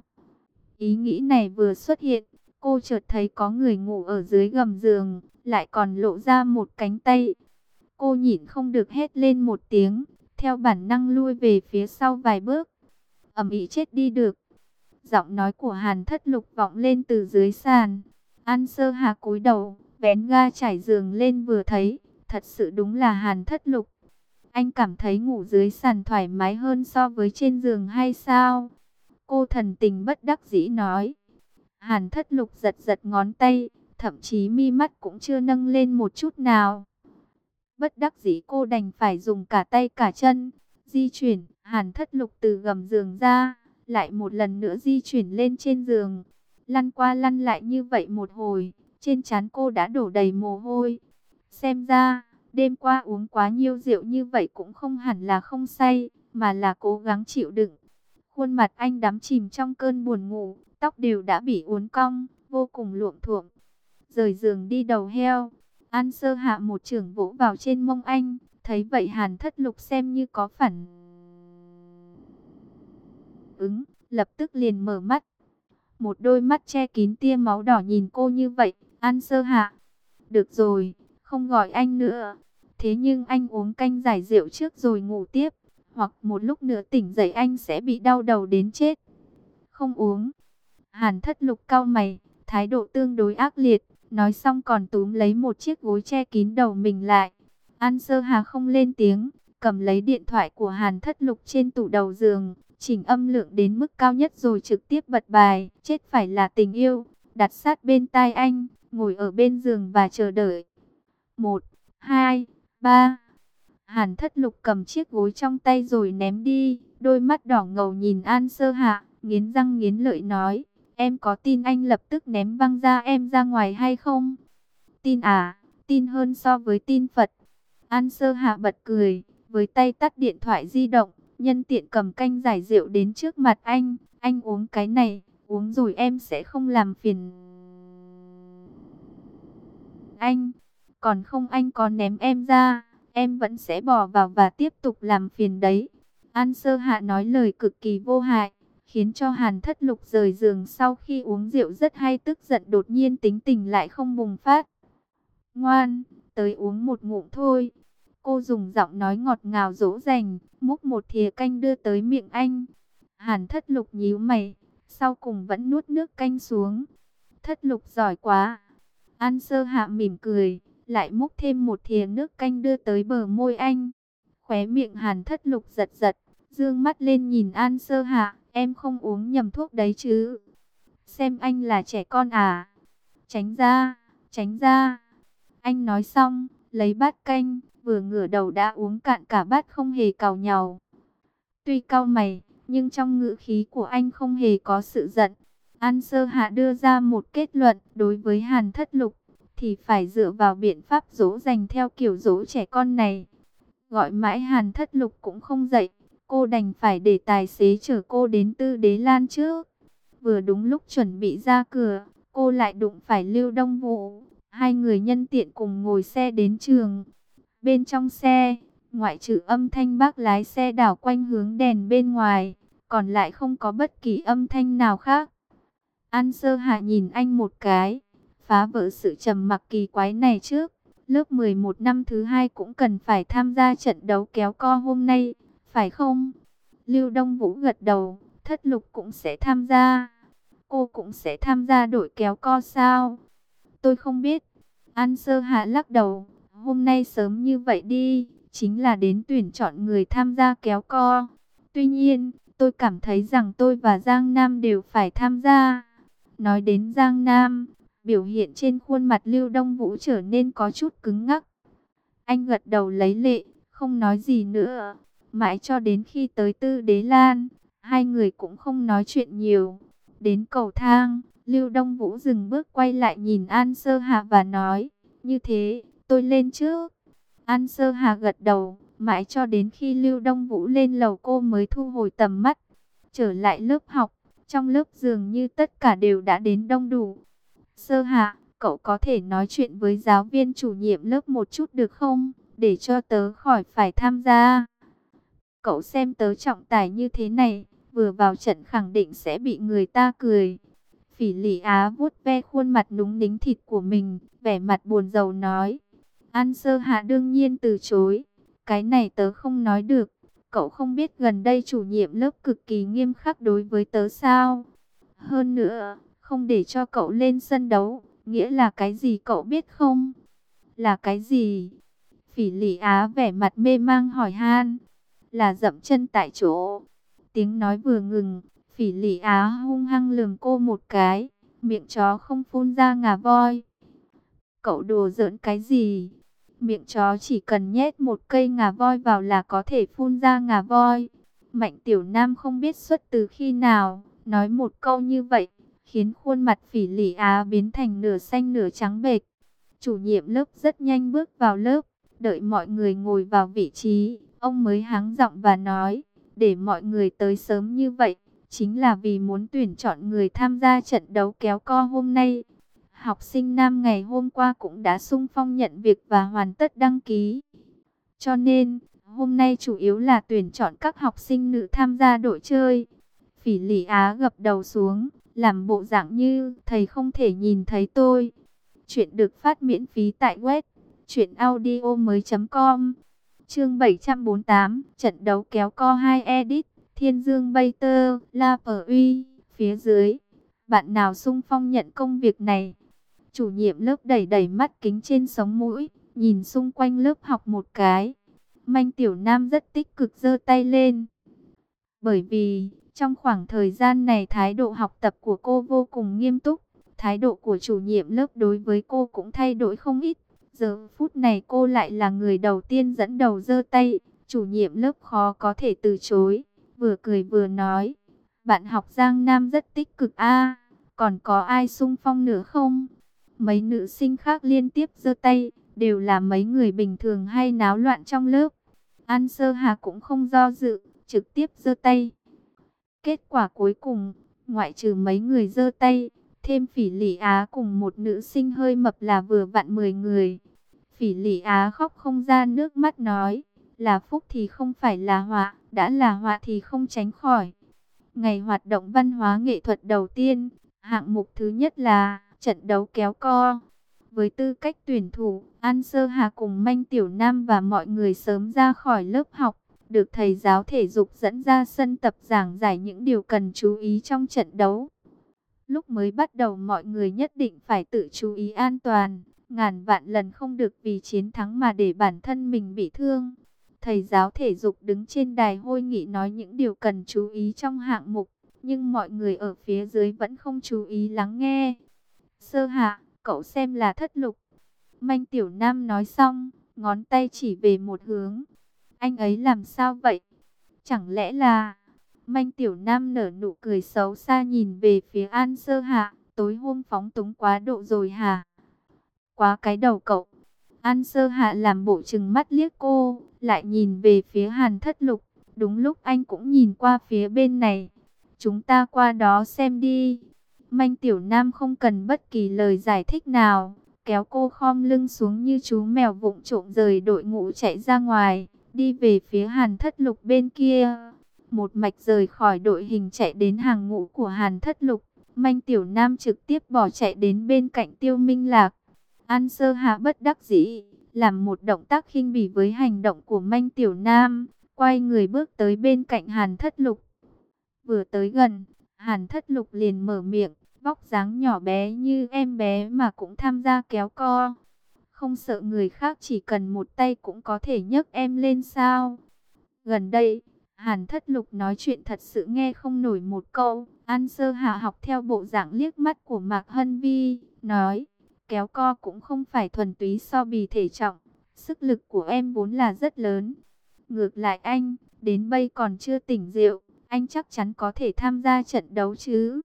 Ý nghĩ này vừa xuất hiện, cô chợt thấy có người ngủ ở dưới gầm giường, lại còn lộ ra một cánh tay. Cô nhịn không được hét lên một tiếng, theo bản năng lui về phía sau vài bước. Ầm ĩ chết đi được. Giọng nói của Hàn Thất Lục vọng lên từ dưới sàn. An Sơ Hà cúi đầu, vén ga trải giường lên vừa thấy, thật sự đúng là Hàn Thất Lục. Anh cảm thấy ngủ dưới sàn thoải mái hơn so với trên giường hay sao? Cô thần tình bất đắc dĩ nói. Hàn Thất Lục giật giật ngón tay, thậm chí mi mắt cũng chưa nâng lên một chút nào. Bất đắc dĩ cô đành phải dùng cả tay cả chân di chuyển Hàn Thất Lục từ gầm giường ra, lại một lần nữa di chuyển lên trên giường. Lăn qua lăn lại như vậy một hồi, trên trán cô đã đổ đầy mồ hôi. Xem ra, đêm qua uống quá nhiều rượu như vậy cũng không hẳn là không say, mà là cố gắng chịu đựng. Khuôn mặt anh đắm chìm trong cơn buồn ngủ, tóc đều đã bị uốn cong, vô cùng luộm thuộm. Rời giường đi đầu heo, An Sơ hạ một chưởng vỗ vào trên mông anh, thấy vậy Hàn Thất Lục xem như có phản ứng, lập tức liền mở mắt. Một đôi mắt che kín tia máu đỏ nhìn cô như vậy. An Sơ hạ, được rồi, không gọi anh nữa. Thế nhưng anh uống canh giải rượu trước rồi ngủ tiếp, hoặc một lúc nữa tỉnh dậy anh sẽ bị đau đầu đến chết. Không uống. Hàn Thất Lục cau mày, thái độ tương đối ác liệt, nói xong còn túm lấy một chiếc gối che kín đầu mình lại. An Sơ Hà không lên tiếng, cầm lấy điện thoại của Hàn Thất Lục trên tủ đầu giường, chỉnh âm lượng đến mức cao nhất rồi trực tiếp bật bài Chết phải là tình yêu, đặt sát bên tai anh, ngồi ở bên giường và chờ đợi. 1, 2, 3. Hàn Thất Lục cầm chiếc gối trong tay rồi ném đi, đôi mắt đỏ ngầu nhìn An Sơ Hạ, nghiến răng nghiến lợi nói, em có tin anh lập tức ném văng ra em ra ngoài hay không? Tin à, tin hơn so với tin Phật. An Sơ Hạ bật cười, với tay tắt điện thoại di động, nhân tiện cầm canh giải rượu đến trước mặt anh uống cái này, uống rồi em sẽ không làm phiền anh, còn không anh có ném em ra, em vẫn sẽ bỏ vào và tiếp tục làm phiền đấy. An Sơ Hạ nói lời cực kỳ vô hại, khiến cho Hàn Thất Lục rời giường sau khi uống rượu rất hay tức giận, đột nhiên tính tình lại không bùng phát. Ngoan, tới uống một ngụm thôi. Cô dùng giọng nói ngọt ngào dỗ dành, múc một thìa canh đưa tới miệng anh. Hàn Thất Lục nhíu mày, sau cùng vẫn nuốt nước canh xuống. Thất Lục giỏi quá. An Sơ Hạ mỉm cười, lại múc thêm một thìa nước canh đưa tới bờ môi anh. Khóe miệng Hàn Thất Lục giật giật, dương mắt lên nhìn An Sơ Hạ, em không uống nhầm thuốc đấy chứ? Xem anh là trẻ con à? Tránh ra, tránh ra. Anh nói xong, lấy bát canh, vừa ngửa đầu đã uống cạn cả bát không hề càu nhàu. Tuy cau mày, nhưng trong ngữ khí của anh không hề có sự giận. An Sơ Hạ đưa ra một kết luận, đối với Hàn Thất Lục, thì phải dựa vào biện pháp dỗ dành theo kiểu dỗ trẻ con này. Gọi mãi Hàn Thất Lục cũng không dậy, cô đành phải để tài xế chở cô đến Tư Đế Lan trước. Vừa đúng lúc chuẩn bị ra cửa, cô lại đụng phải Lưu Đông Vũ. Hai người nhân tiện cùng ngồi xe đến trường. Bên trong xe, ngoại trừ âm thanh bác lái xe đảo quanh hướng đèn bên ngoài, còn lại không có bất kỳ âm thanh nào khác. An Sơ Hạ nhìn anh một cái, phá vỡ sự trầm mặc kỳ quái này trước. Lớp 11 năm thứ 2 cũng cần phải tham gia trận đấu kéo co hôm nay, phải không? Lưu Đông Vũ gật đầu, Thất Lục cũng sẽ tham gia. Cô cũng sẽ tham gia đội kéo co sao? Tôi không biết. An Sơ Hạ lắc đầu, hôm nay sớm như vậy đi, chính là đến tuyển chọn người tham gia kéo co. Tuy nhiên, tôi cảm thấy rằng tôi và Giang Nam đều phải tham gia. Nói đến Giang Nam, biểu hiện trên khuôn mặt Lưu Đông Vũ trở nên có chút cứng ngắc. Anh gật đầu lấy lệ, không nói gì nữa. Mãi cho đến khi tới Tư Đế Lan, hai người cũng không nói chuyện nhiều. Đến cầu thang, Lưu Đông Vũ dừng bước quay lại nhìn An Sơ Hà và nói, như thế, tôi lên trước. An Sơ Hà gật đầu, mãi cho đến khi Lưu Đông Vũ lên lầu cô mới thu hồi tầm mắt. Trở lại lớp học, trong lớp dường như tất cả đều đã đến đông đủ. Sơ Hà, cậu có thể nói chuyện với giáo viên chủ nhiệm lớp một chút được không? Để cho tớ khỏi phải tham gia. Cậu xem tớ trọng tài như thế này, vừa vào trận khẳng định sẽ bị người ta cười. Phỉ Lị Á vuốt ve khuôn mặt núng nính thịt của mình, vẻ mặt buồn rầu nói. An Sơ Hạ đương nhiên từ chối. Cái này tớ không nói được, cậu không biết gần đây chủ nhiệm lớp cực kỳ nghiêm khắc đối với tớ sao? Hơn nữa, không để cho cậu lên sân đấu, nghĩa là cái gì cậu biết không? Là cái gì? Phỉ Lị Á vẻ mặt mê mang hỏi han. Là dậm chân tại chỗ. Tiếng nói vừa ngừng, Phỉ Lị Á hung hăng lườm cô một cái, miệng chó không phun ra ngà voi. Cậu đùa giỡn cái gì? Miệng chó chỉ cần nhét một cây ngà voi vào là có thể phun ra ngà voi. Mạnh Tiểu Nam không biết xuất từ khi nào, nói một câu như vậy, khiến khuôn mặt Phỉ Lị Á biến thành nửa xanh nửa trắng bệch. Chủ nhiệm lớp rất nhanh bước vào lớp, đợi mọi người ngồi vào vị trí, ông mới hắng giọng và nói, để mọi người tới sớm như vậy, chính là vì muốn tuyển chọn người tham gia trận đấu kéo co hôm nay. Học sinh nam ngày hôm qua cũng đã xung phong nhận việc và hoàn tất đăng ký. Cho nên, hôm nay chủ yếu là tuyển chọn các học sinh nữ tham gia đội chơi. Phỉ Lị Á gập đầu xuống, làm bộ dạng như thầy không thể nhìn thấy tôi. Chuyện được phát miễn phí tại web truyệnaudiomoi.com. Chương 748, trận đấu kéo co 2 edit, Thiên Dương Bater, La Uy, phía dưới. Bạn nào xung phong nhận công việc này? Chủ nhiệm lớp đẩy đẩy mắt kính trên sống mũi, nhìn xung quanh lớp học một cái. Manh Tiểu Nam rất tích cực giơ tay lên. Bởi vì, trong khoảng thời gian này thái độ học tập của cô vô cùng nghiêm túc. Thái độ của chủ nhiệm lớp đối với cô cũng thay đổi không ít. Giờ phút này cô lại là người đầu tiên dẫn đầu giơ tay. Chủ nhiệm lớp khó có thể từ chối. Vừa cười vừa nói. Bạn học Giang Nam rất tích cực a. Còn có ai xung phong nữa không? Mấy nữ sinh khác liên tiếp giơ tay. Đều là mấy người bình thường hay náo loạn trong lớp. An Sơ Hà cũng không do dự, trực tiếp giơ tay. Kết quả cuối cùng, ngoại trừ mấy người giơ tay, thêm Phỉ Lị Á cùng một nữ sinh hơi mập là vừa vặn 10 người. Phỉ Lị Á khóc không ra nước mắt nói, là phúc thì không phải là họa, đã là họa thì không tránh khỏi. Ngày hoạt động văn hóa nghệ thuật đầu tiên, hạng mục thứ nhất là trận đấu kéo co. Với tư cách tuyển thủ, An Sơ Hà cùng Manh Tiểu Nam và mọi người sớm ra khỏi lớp học, được thầy giáo thể dục dẫn ra sân tập giảng giải những điều cần chú ý trong trận đấu. Lúc mới bắt đầu mọi người nhất định phải tự chú ý an toàn, ngàn vạn lần không được vì chiến thắng mà để bản thân mình bị thương. Thầy giáo thể dục đứng trên đài hội nghị nói những điều cần chú ý trong hạng mục, nhưng mọi người ở phía dưới vẫn không chú ý lắng nghe. Sơ Hạ, cậu xem là thất lục. Manh Tiểu Nam nói xong, ngón tay chỉ về một hướng. Anh ấy làm sao vậy? Chẳng lẽ là... Manh Tiểu Nam nở nụ cười xấu xa nhìn về phía An Sơ Hạ. Tối hôm phóng túng quá độ rồi hả? Quá cái đầu cậu. An Sơ Hạ làm bộ trừng mắt liếc cô, lại nhìn về phía Hàn Thất Lục. Đúng lúc anh cũng nhìn qua phía bên này. Chúng ta qua đó xem đi. Manh Tiểu Nam không cần bất kỳ lời giải thích nào, kéo cô khom lưng xuống như chú mèo vụng trộm rời đội ngũ chạy ra ngoài, đi về phía Hàn Thất Lục bên kia. Một mạch rời khỏi đội hình chạy đến hàng ngũ của Hàn Thất Lục. Manh Tiểu Nam trực tiếp bỏ chạy đến bên cạnh Tiêu Minh Lạc. An Sơ Hạ bất đắc dĩ, làm một động tác khinh bỉ với hành động của Manh Tiểu Nam, quay người bước tới bên cạnh Hàn Thất Lục. Vừa tới gần, Hàn Thất Lục liền mở miệng, vóc dáng nhỏ bé như em bé mà cũng tham gia kéo co. Không sợ người khác chỉ cần một tay cũng có thể nhấc em lên sao? Gần đây, Hàn Thất Lục nói chuyện thật sự nghe không nổi một câu. An Sơ Hạ học theo bộ dạng liếc mắt của Mạc Hân Vi, nói, kéo co cũng không phải thuần túy so bì thể trọng. Sức lực của em vốn là rất lớn. Ngược lại anh, đến bây còn chưa tỉnh rượu, anh chắc chắn có thể tham gia trận đấu chứ.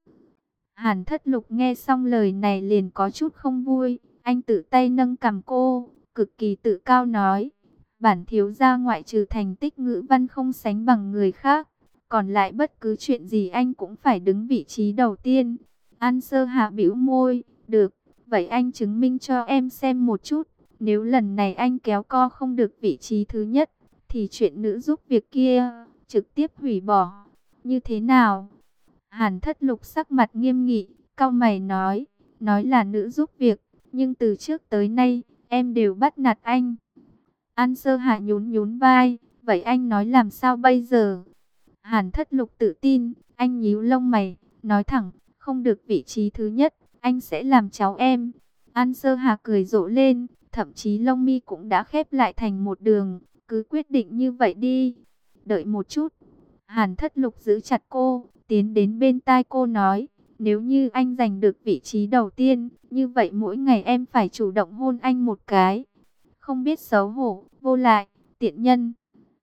Hàn Thất Lục nghe xong lời này liền có chút không vui. Anh tự tay nâng cằm cô, cực kỳ tự cao nói, bản thiếu gia ngoại trừ thành tích ngữ văn không sánh bằng người khác, còn lại bất cứ chuyện gì anh cũng phải đứng vị trí đầu tiên. An Sơ Hạ bĩu môi, được, vậy anh chứng minh cho em xem một chút. Nếu lần này anh kéo co không được vị trí thứ nhất, thì chuyện nữ giúp việc kia trực tiếp hủy bỏ. Như thế nào? Hàn Thất Lục sắc mặt nghiêm nghị, cau mày nói là nữ giúp việc, nhưng từ trước tới nay em đều bắt nạt anh. An Sơ Hạ nhún nhún vai, Vậy anh nói làm sao bây giờ? Hàn Thất Lục tự tin, anh nhíu lông mày, nói thẳng, không được vị trí thứ nhất, anh sẽ làm cháu em. An Sơ Hà cười rộ lên, thậm chí lông mi cũng đã khép lại thành một đường, cứ quyết định như vậy đi. Đợi một chút. Hàn Thất Lục giữ chặt cô, tiến đến bên tai cô nói, nếu như anh giành được vị trí đầu tiên, như vậy mỗi ngày em phải chủ động hôn anh một cái. Không biết xấu hổ, vô lại, tiện nhân.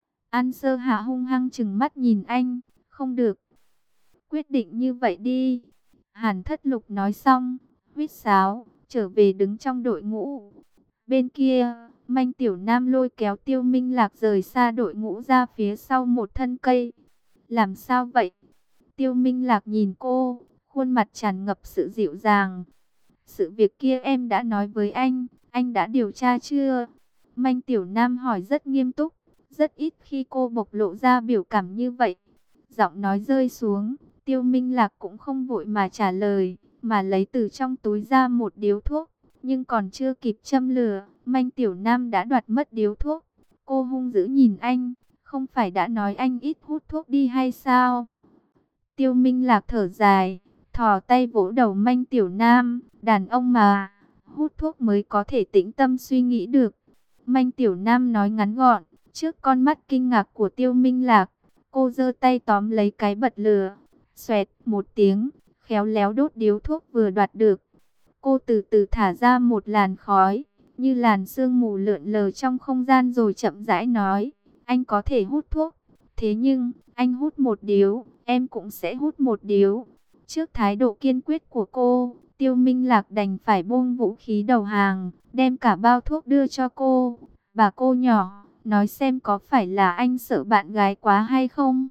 An Sơ Hạ hung hăng trừng mắt nhìn anh, không được. Quyết định như vậy đi. Hàn Thất Lục nói xong, huýt sáo, trở về đứng trong đội ngũ. Bên kia, Manh Tiểu Nam lôi kéo Tiêu Minh Lạc rời xa đội ngũ ra phía sau một thân cây. Làm sao vậy? Tiêu Minh Lạc nhìn cô, khuôn mặt tràn ngập sự dịu dàng. Sự việc kia em đã nói với anh đã điều tra chưa? Manh Tiểu Nam hỏi rất nghiêm túc, rất ít khi cô bộc lộ ra biểu cảm như vậy. Giọng nói rơi xuống, Tiêu Minh Lạc cũng không vội mà trả lời, mà lấy từ trong túi ra một điếu thuốc, nhưng còn chưa kịp châm lửa, Manh Tiểu Nam đã đoạt mất điếu thuốc. Cô hung dữ nhìn anh, không phải đã nói anh ít hút thuốc đi hay sao? Tiêu Minh Lạc thở dài, thò tay vỗ đầu Manh Tiểu Nam, đàn ông mà, hút thuốc mới có thể tĩnh tâm suy nghĩ được. Manh Tiểu Nam nói ngắn gọn, trước con mắt kinh ngạc của Tiêu Minh Lạc, cô giơ tay tóm lấy cái bật lửa, xoẹt một tiếng, khéo léo đốt điếu thuốc vừa đoạt được. Cô từ từ thả ra một làn khói, như làn sương mù lượn lờ trong không gian rồi chậm rãi nói, anh có thể hút thuốc, thế nhưng, anh hút một điếu, em cũng sẽ hút một điếu. Trước thái độ kiên quyết của cô, Tiêu Minh Lạc đành phải buông vũ khí đầu hàng, đem cả bao thuốc đưa cho cô. Bà cô nhỏ, nói xem có phải là anh sợ bạn gái quá hay không?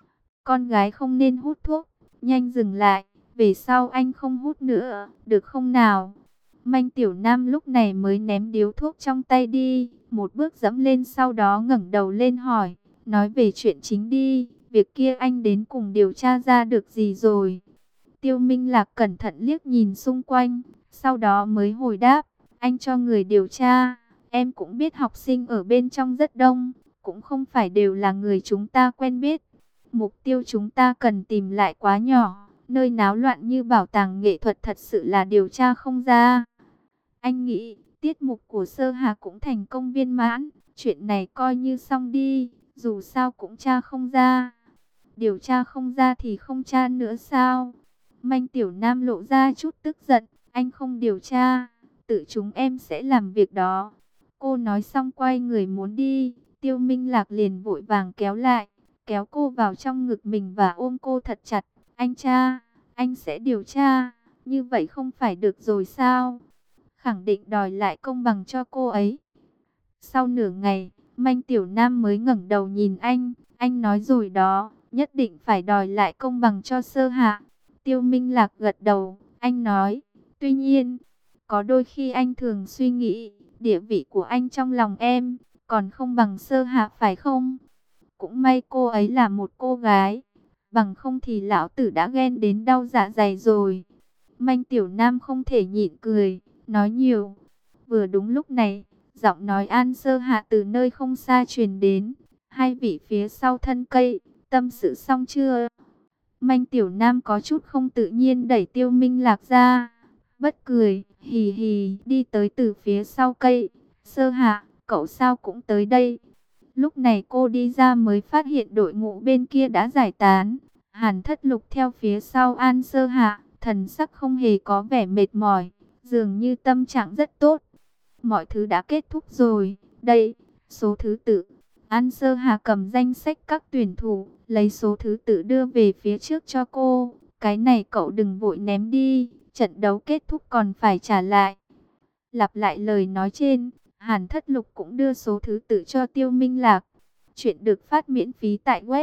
Con gái không nên hút thuốc, nhanh dừng lại, về sau anh không hút nữa, được không nào? Manh Tiểu Nam lúc này mới ném điếu thuốc trong tay đi, một bước dẫm lên sau đó ngẩng đầu lên hỏi, nói về chuyện chính đi, việc kia anh đến cùng điều tra ra được gì rồi? Tiêu Minh Lạc cẩn thận liếc nhìn xung quanh, sau đó mới hồi đáp, anh cho người điều tra, em cũng biết học sinh ở bên trong rất đông, cũng không phải đều là người chúng ta quen biết. Mục tiêu chúng ta cần tìm lại quá nhỏ, nơi náo loạn như bảo tàng nghệ thuật thật sự là điều tra không ra. Anh nghĩ, tiết mục của Sơ Hà cũng thành công viên mãn, chuyện này coi như xong đi, dù sao cũng tra không ra. Điều tra không ra thì không tra nữa sao? Manh Tiểu Nam lộ ra chút tức giận, anh không điều tra, tự chúng em sẽ làm việc đó. Cô nói xong quay người muốn đi, Tiêu Minh Lạc liền vội vàng kéo lại, kéo cô vào trong ngực mình và ôm cô thật chặt. Anh cha, anh sẽ điều tra, như vậy không phải được rồi sao? Khẳng định đòi lại công bằng cho cô ấy. Sau nửa ngày, Manh Tiểu Nam mới ngẩng đầu nhìn anh nói rồi đó, nhất định phải đòi lại công bằng cho Sơ Hạ. Tiêu Minh Lạc gật đầu, anh nói, tuy nhiên, có đôi khi anh thường suy nghĩ, địa vị của anh trong lòng em, còn không bằng Sơ Hạ phải không? Cũng may cô ấy là một cô gái, bằng không thì lão tử đã ghen đến đau dạ dày rồi. Manh Tiểu Nam không thể nhịn cười, nói nhiều. Vừa đúng lúc này, giọng nói An Sơ Hạ từ nơi không xa truyền đến. Hai vị phía sau thân cây, tâm sự xong chưa? Manh Tiểu Nam có chút không tự nhiên đẩy Tiêu Minh Lạc ra. Bất cười, hì hì, đi tới từ phía sau cây. Sơ Hạ, cậu sao cũng tới đây? Lúc này cô đi ra mới phát hiện đội ngũ bên kia đã giải tán. Hàn Thất Lục theo phía sau An Sơ Hạ, thần sắc không hề có vẻ mệt mỏi, dường như tâm trạng rất tốt. Mọi thứ đã kết thúc rồi, đây, số thứ tự. An Sơ Hà cầm danh sách các tuyển thủ, lấy số thứ tự đưa về phía trước cho cô. Cái này cậu đừng vội ném đi, trận đấu kết thúc còn phải trả lại. Lặp lại lời nói trên, Hàn Thất Lục cũng đưa số thứ tự cho Tiêu Minh Lạc. Chuyện được phát miễn phí tại web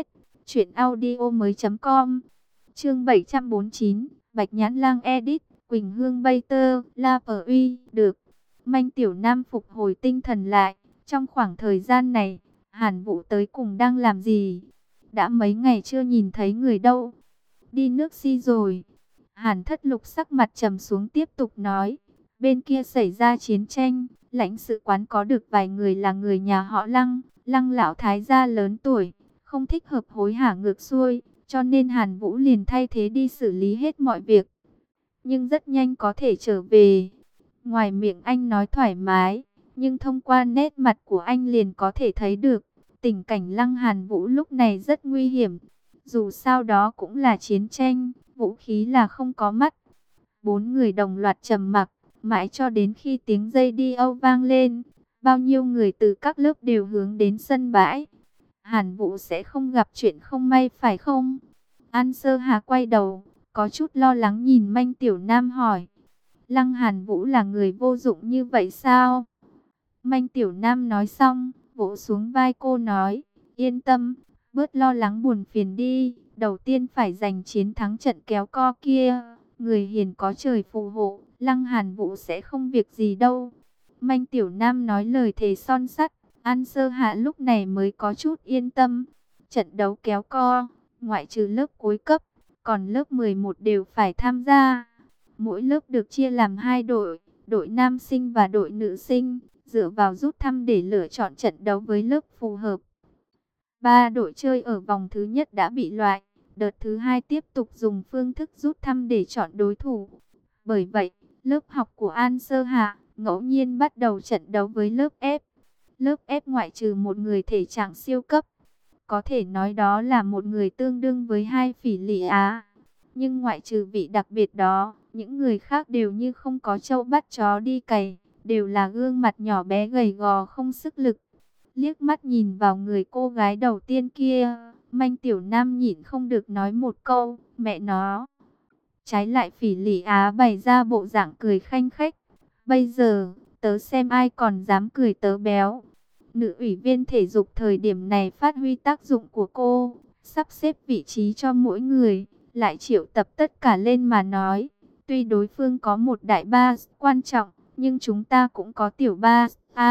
truyệnaudiomoi.com. Chương 749, Bạch Nhãn Lang edit, Quỳnh Hương Bay Tơ, La Pờ Uy, được. Manh Tiểu Nam phục hồi tinh thần lại, trong khoảng thời gian này, Hàn Vũ tới cùng đang làm gì? Đã mấy ngày chưa nhìn thấy người đâu. Đi nước Si rồi. Hàn Thất Lục sắc mặt trầm xuống tiếp tục nói, bên kia xảy ra chiến tranh, lãnh sự quán có được vài người là người nhà họ Lăng, Lăng lão thái gia lớn tuổi, không thích hợp hối hả ngược xuôi, cho nên Hàn Vũ liền thay thế đi xử lý hết mọi việc. Nhưng rất nhanh có thể trở về. Ngoài miệng anh nói thoải mái, nhưng thông qua nét mặt của anh liền có thể thấy được, tình cảnh Lăng Hàn Vũ lúc này rất nguy hiểm. Dù sao đó cũng là chiến tranh, vũ khí là không có mắt. Bốn người đồng loạt trầm mặc, mãi cho đến khi tiếng dây đi âu vang lên, bao nhiêu người từ các lớp đều hướng đến sân bãi. Hàn Vũ sẽ không gặp chuyện không may phải không? An Sơ Hà quay đầu, có chút lo lắng nhìn Manh Tiểu Nam hỏi. Lăng Hàn Vũ là người vô dụng như vậy sao? Manh Tiểu Nam nói xong, vỗ xuống vai cô nói, yên tâm, bớt lo lắng buồn phiền đi. Đầu tiên phải giành chiến thắng trận kéo co kia. Người hiền có trời phù hộ, Lăng Hàn Vũ sẽ không việc gì đâu. Manh Tiểu Nam nói lời thề son sắt, An Sơ Hạ lúc này mới có chút yên tâm. Trận đấu kéo co, ngoại trừ lớp cuối cấp, còn lớp 11 đều phải tham gia. Mỗi lớp được chia làm 2 đội, đội nam sinh và đội nữ sinh, dựa vào rút thăm để lựa chọn trận đấu với lớp phù hợp. 3 đội chơi ở vòng thứ nhất đã bị loại, đợt thứ hai tiếp tục dùng phương thức rút thăm để chọn đối thủ. Bởi vậy, lớp học của An Sơ Hạ ngẫu nhiên bắt đầu trận đấu với lớp F. Lớp F ngoại trừ một người thể trạng siêu cấp, có thể nói đó là một người tương đương với 2 Phỉ Lị Á. Nhưng ngoại trừ vị đặc biệt đó, những người khác đều như không có trâu bắt chó đi cày, đều là gương mặt nhỏ bé gầy gò không sức lực. Liếc mắt nhìn vào người cô gái đầu tiên kia, Manh Tiểu Nam nhịn không được nói một câu, mẹ nó. Trái lại Phỉ Lị Á bày ra bộ dạng cười khanh khách. Bây giờ, tớ xem ai còn dám cười tớ béo. Nữ ủy viên thể dục thời điểm này phát huy tác dụng của cô, sắp xếp vị trí cho mỗi người, lại triệu tập tất cả lên mà nói. Tuy đối phương có một đại ba quan trọng, nhưng chúng ta cũng có tiểu ba.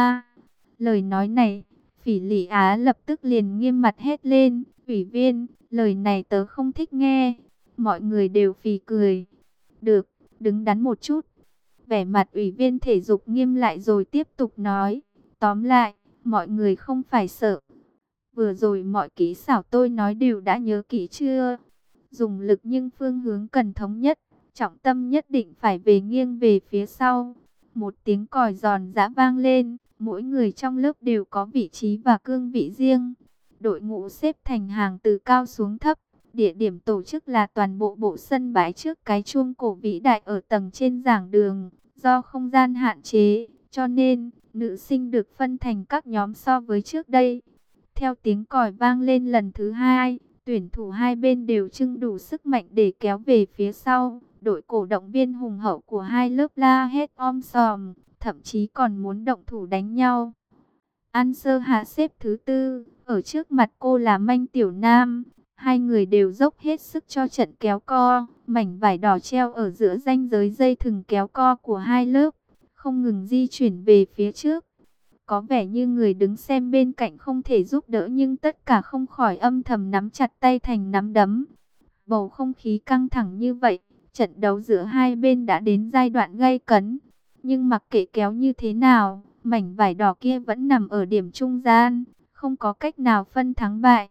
Lời nói này, Phỉ Lị Á lập tức liền nghiêm mặt hét lên, ủy viên, lời này tớ không thích nghe. Mọi người đều phì cười. Được, đứng đắn một chút. Vẻ mặt ủy viên thể dục nghiêm lại rồi tiếp tục nói, tóm lại, mọi người không phải sợ. Vừa rồi mọi kỹ xảo tôi nói đều đã nhớ kỹ chưa? Dùng lực nhưng phương hướng cần thống nhất, trọng tâm nhất định phải về nghiêng về phía sau. Một tiếng còi giòn giã vang lên, mỗi người trong lớp đều có vị trí và cương vị riêng. Đội ngũ xếp thành hàng từ cao xuống thấp. Địa điểm tổ chức là toàn bộ bộ sân bãi trước cái chuông cổ vĩ đại ở tầng trên giảng đường. Do không gian hạn chế, cho nên nữ sinh được phân thành các nhóm so với trước đây. Theo tiếng còi vang lên lần thứ hai, tuyển thủ hai bên đều trưng đủ sức mạnh để kéo về phía sau. Đội cổ động viên hùng hậu của hai lớp la hét om sòm, thậm chí còn muốn động thủ đánh nhau. An Sơ Hạ xếp thứ tư, ở trước mặt cô là Manh Tiểu Nam. Hai người đều dốc hết sức cho trận kéo co, mảnh vải đỏ treo ở giữa ranh giới dây thừng kéo co của hai lớp, không ngừng di chuyển về phía trước. Có vẻ như người đứng xem bên cạnh không thể giúp đỡ nhưng tất cả không khỏi âm thầm nắm chặt tay thành nắm đấm. Bầu không khí căng thẳng như vậy, trận đấu giữa hai bên đã đến giai đoạn gay cấn. Nhưng mặc kệ kéo như thế nào, mảnh vải đỏ kia vẫn nằm ở điểm trung gian, không có cách nào phân thắng bại.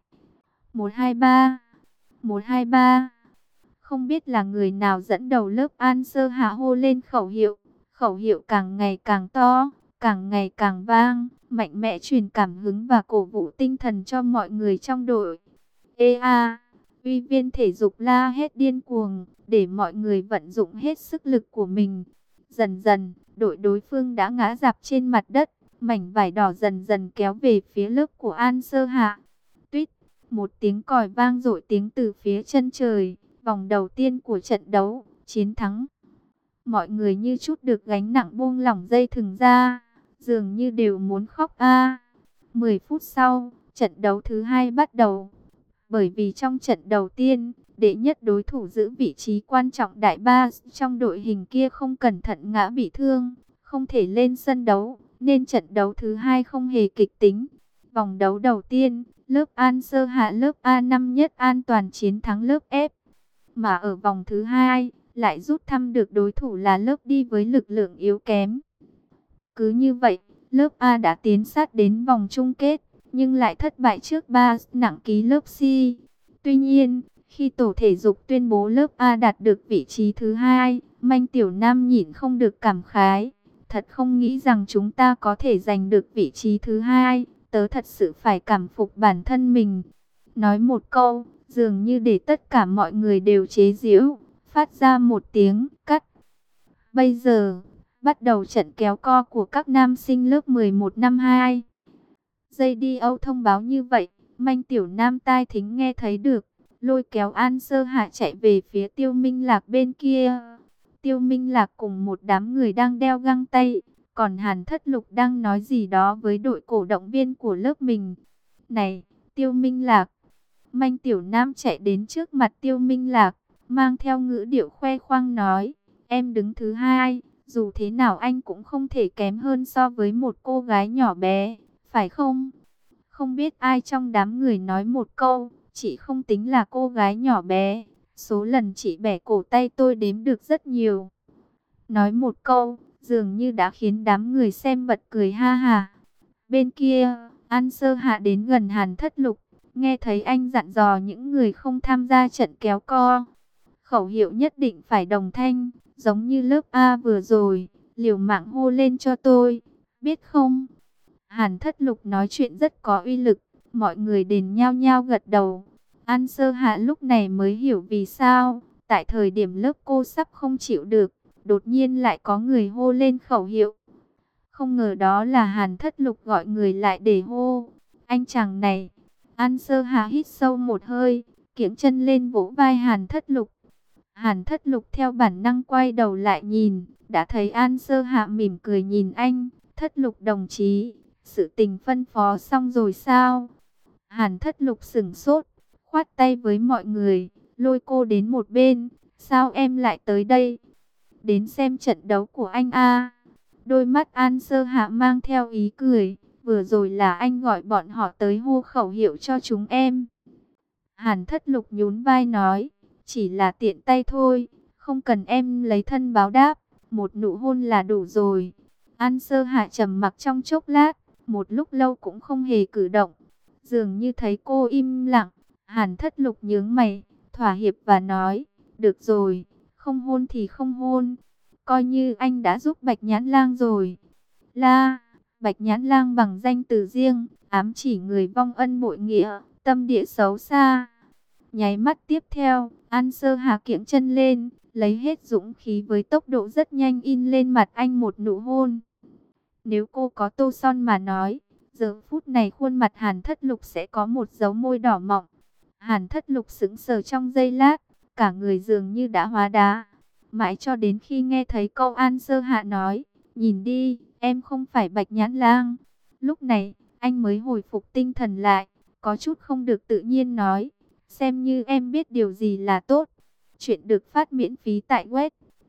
1-2-3, 1-2-3. Không biết là người nào dẫn đầu lớp An Sơ Hạ hô lên khẩu hiệu. Khẩu hiệu càng ngày càng to, càng ngày càng vang, mạnh mẽ truyền cảm hứng và cổ vũ tinh thần cho mọi người trong đội. Ủy viên thể dục la hét điên cuồng, để mọi người vận dụng hết sức lực của mình. Dần dần, đội đối phương đã ngã rạp trên mặt đất, mảnh vải đỏ dần dần kéo về phía lớp của An Sơ Hạ. Tuýt, một tiếng còi vang dội tiếng từ phía chân trời, vòng đầu tiên của trận đấu, chiến thắng. Mọi người như chút được gánh nặng buông lỏng dây thừng ra, dường như đều muốn khóc 10 phút sau, trận đấu thứ hai bắt đầu. Bởi vì trong trận đầu tiên, đệ nhất đối thủ giữ vị trí quan trọng đại ba trong đội hình kia không cẩn thận ngã bị thương, không thể lên sân đấu, nên trận đấu thứ hai không hề kịch tính. Vòng đấu đầu tiên, lớp An Sơ Hạ lớp A5 nhất an toàn chiến thắng lớp F. Mà ở vòng thứ hai, lại rút thăm được đối thủ là lớp đi với lực lượng yếu kém. Cứ như vậy, lớp A đã tiến sát đến vòng chung kết. nhưng lại thất bại trước ba nặng ký lớp C. Tuy nhiên, khi tổ thể dục tuyên bố lớp A đạt được vị trí thứ hai, Manh Tiểu Nam nhịn không được cảm khái. Thật không nghĩ rằng chúng ta có thể giành được vị trí thứ hai, tớ thật sự phải cảm phục bản thân mình. Nói một câu, dường như để tất cả mọi người đều chế giễu, phát ra một tiếng cắt. Bây giờ, bắt đầu trận kéo co của các nam sinh lớp 11 năm 2. Dây đi Âu thông báo như vậy, Manh Tiểu Nam tai thính nghe thấy được, lôi kéo An Sơ Hạ chạy về phía Tiêu Minh Lạc bên kia. Tiêu Minh Lạc cùng một đám người đang đeo găng tay, còn Hàn Thất Lục đang nói gì đó với đội cổ động viên của lớp mình. Này, Tiêu Minh Lạc! Manh Tiểu Nam chạy đến trước mặt Tiêu Minh Lạc, mang theo ngữ điệu khoe khoang nói, em đứng thứ hai, dù thế nào anh cũng không thể kém hơn so với một cô gái nhỏ bé, phải không? Không biết ai trong đám người nói một câu, chị không tính là cô gái nhỏ bé, số lần chị bẻ cổ tay tôi đếm được rất nhiều. Nói một câu, dường như đã khiến đám người xem bật cười ha ha. Bên kia, An Sơ Hạ đến gần Hàn Thất Lục, nghe thấy anh dặn dò những người không tham gia trận kéo co. Khẩu hiệu nhất định phải đồng thanh, giống như lớp A vừa rồi, liều mạng hô lên cho tôi, biết không? Hàn Thất Lục nói chuyện rất có uy lực, mọi người đền nhao nhao gật đầu. An Sơ Hạ lúc này mới hiểu vì sao, tại thời điểm lớp cô sắp không chịu được, đột nhiên lại có người hô lên khẩu hiệu. Không ngờ đó là Hàn Thất Lục gọi người lại để hô. Anh chàng này, An Sơ Hạ hít sâu một hơi, kiễng chân lên vỗ vai Hàn Thất Lục. Hàn Thất Lục theo bản năng quay đầu lại nhìn, đã thấy An Sơ Hạ mỉm cười nhìn anh. Thất Lục đồng chí, sự tình phân phó xong rồi sao? Hàn Thất Lục sững sốt, khoát tay với mọi người, lôi cô đến một bên. Sao em lại tới đây? Đến xem trận đấu của anh a. Đôi mắt An Sơ Hạ mang theo ý cười, vừa rồi là anh gọi bọn họ tới hô khẩu hiệu cho chúng em. Hàn Thất Lục nhún vai nói, chỉ là tiện tay thôi, không cần em lấy thân báo đáp, một nụ hôn là đủ rồi. An Sơ Hạ trầm mặc trong chốc lát, một lúc lâu cũng không hề cử động. Dường như thấy cô im lặng, Hàn Thất Lục nhướng mày, thỏa hiệp và nói, được rồi, không hôn thì không hôn, coi như anh đã giúp Bạch Nhãn Lang rồi. La, Bạch Nhãn Lang bằng danh từ riêng, ám chỉ người vong ân bội nghĩa, tâm địa xấu xa. Nháy mắt tiếp theo, An Sơ Hà kiễng chân lên, lấy hết dũng khí với tốc độ rất nhanh in lên mặt anh một nụ hôn. Nếu cô có tô son mà nói, giờ phút này khuôn mặt Hàn Thất Lục sẽ có một dấu môi đỏ mọng. Hàn Thất Lục sững sờ trong giây lát, cả người dường như đã hóa đá. Mãi cho đến khi nghe thấy câu An Sơ Hạ nói, nhìn đi, em không phải Bạch Nhãn Lang. Lúc này, anh mới hồi phục tinh thần lại, có chút không được tự nhiên nói, xem như em biết điều gì là tốt. Chuyện được phát miễn phí tại web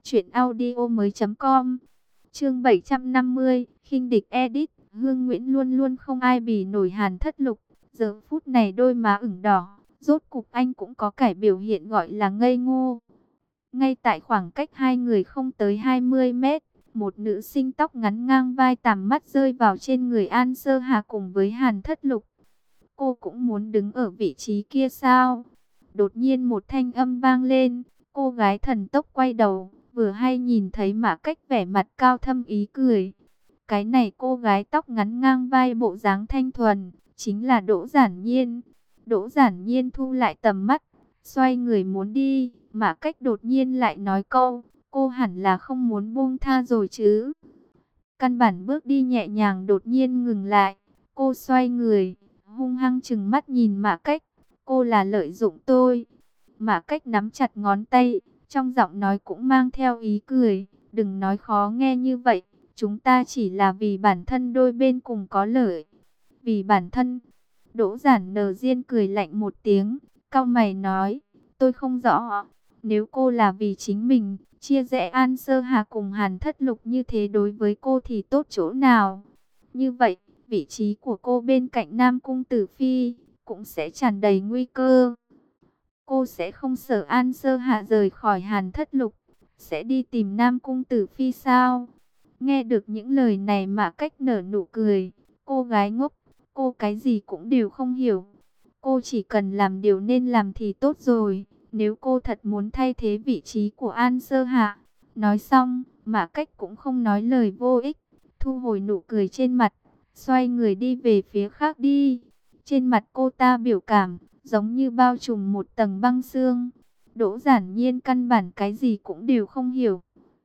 truyệnaudiomoi.com. Chương 750, khinh địch edit. Hương Nguyễn luôn luôn không ai bì nổi Hàn Thất Lục. Giờ phút này đôi má ửng đỏ, rốt cục anh cũng có cải biểu hiện gọi là ngây ngô. Ngay tại khoảng cách hai người không tới 20 mét, một nữ sinh tóc ngắn ngang vai tằm mắt rơi vào trên người An Sơ Hà cùng với Hàn Thất Lục. Cô cũng muốn đứng ở vị trí kia sao? Đột nhiên một thanh âm vang lên, cô gái thần tốc quay đầu, vừa hay nhìn thấy Mã Cách vẻ mặt cao thâm ý cười. Cái này cô gái tóc ngắn ngang vai bộ dáng thanh thuần, chính là Đỗ Giản Nhiên. Đỗ Giản Nhiên thu lại tầm mắt, xoay người muốn đi, Mã Cách đột nhiên lại nói câu, cô hẳn là không muốn buông tha rồi chứ. Căn bản bước đi nhẹ nhàng đột nhiên ngừng lại, cô xoay người, hung hăng trừng mắt nhìn Mã Cách, cô là lợi dụng tôi. Mã Cách nắm chặt ngón tay, trong giọng nói cũng mang theo ý cười, đừng nói khó nghe như vậy, chúng ta chỉ là vì bản thân đôi bên cùng có lợi. Vì bản thân. Đỗ Giản Nờ Diên cười lạnh một tiếng, cau mày nói, tôi không rõ, nếu cô là vì chính mình, chia rẽ An Sơ Hà cùng Hàn Thất Lục như thế đối với cô thì tốt chỗ nào? Như vậy, vị trí của cô bên cạnh Nam Cung Tử Phi cũng sẽ tràn đầy nguy cơ. Cô sẽ không sợ An Sơ Hạ rời khỏi Hàn Thất Lục, sẽ đi tìm Nam Cung Tử Phi sao? Nghe được những lời này mà Cách nở nụ cười, cô gái ngốc, Cô cái gì cũng đều không hiểu. Cô chỉ cần làm điều nên làm thì tốt rồi. Nếu cô thật muốn thay thế vị trí của An Sơ Hạ. Nói xong, Mã Cách cũng không nói lời vô ích. Thu hồi nụ cười trên mặt. Xoay người đi về phía khác đi. Trên mặt cô ta biểu cảm, giống như bao trùm một tầng băng xương. Đỗ Giản Nhiên căn bản cái gì cũng đều không hiểu.